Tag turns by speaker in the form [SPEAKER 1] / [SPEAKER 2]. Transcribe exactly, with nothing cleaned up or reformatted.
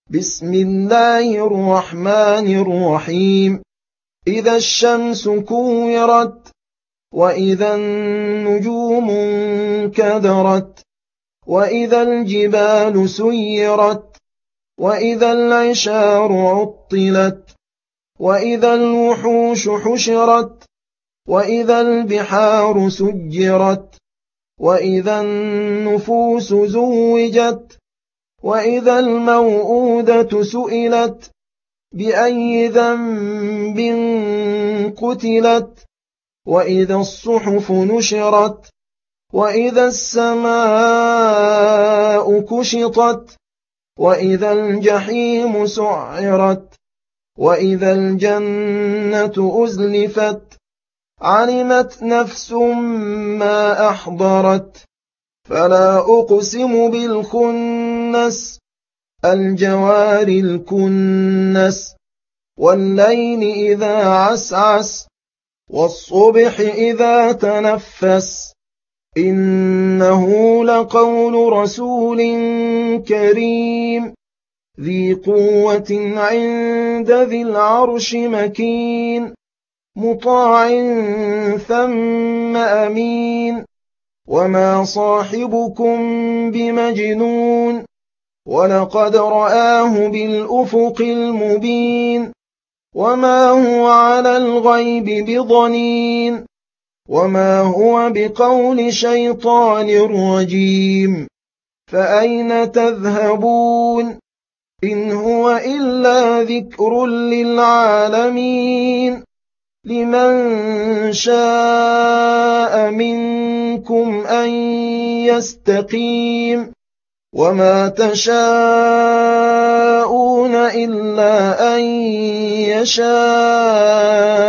[SPEAKER 1] بسم الله الرحمن الرحيم إذا الشمس كورت وإذا النجوم انكدرت وإذا الجبال سيرت وإذا العشار عطلت وإذا الوحوش حشرت وإذا البحار سجرت وإذا النفوس زوجت وإذا الموءودة سئلت بأي ذنب قتلت وإذا الصحف نشرت وإذا السماء كشطت وإذا الجحيم سعرت وإذا الجنة أزلفت علمت نفس ما أحضرت فلا أقسم بالخنس الجوار الكنس والليل إذا عسعس والصبح إذا تنفس إنه لقول رسول كريم ذي قوة عند ذي العرش مكين مطاع ثم أمين وما صاحبكم بمجنون ولقد رآه بالأفق المبين وما هو على الغيب بضنين وما هو بقول شيطان رجيم فأين تذهبون إن هو إلا ذكر للعالمين لمن شاء منكم أن يستقيم وما تشاءون إلا أن يشاء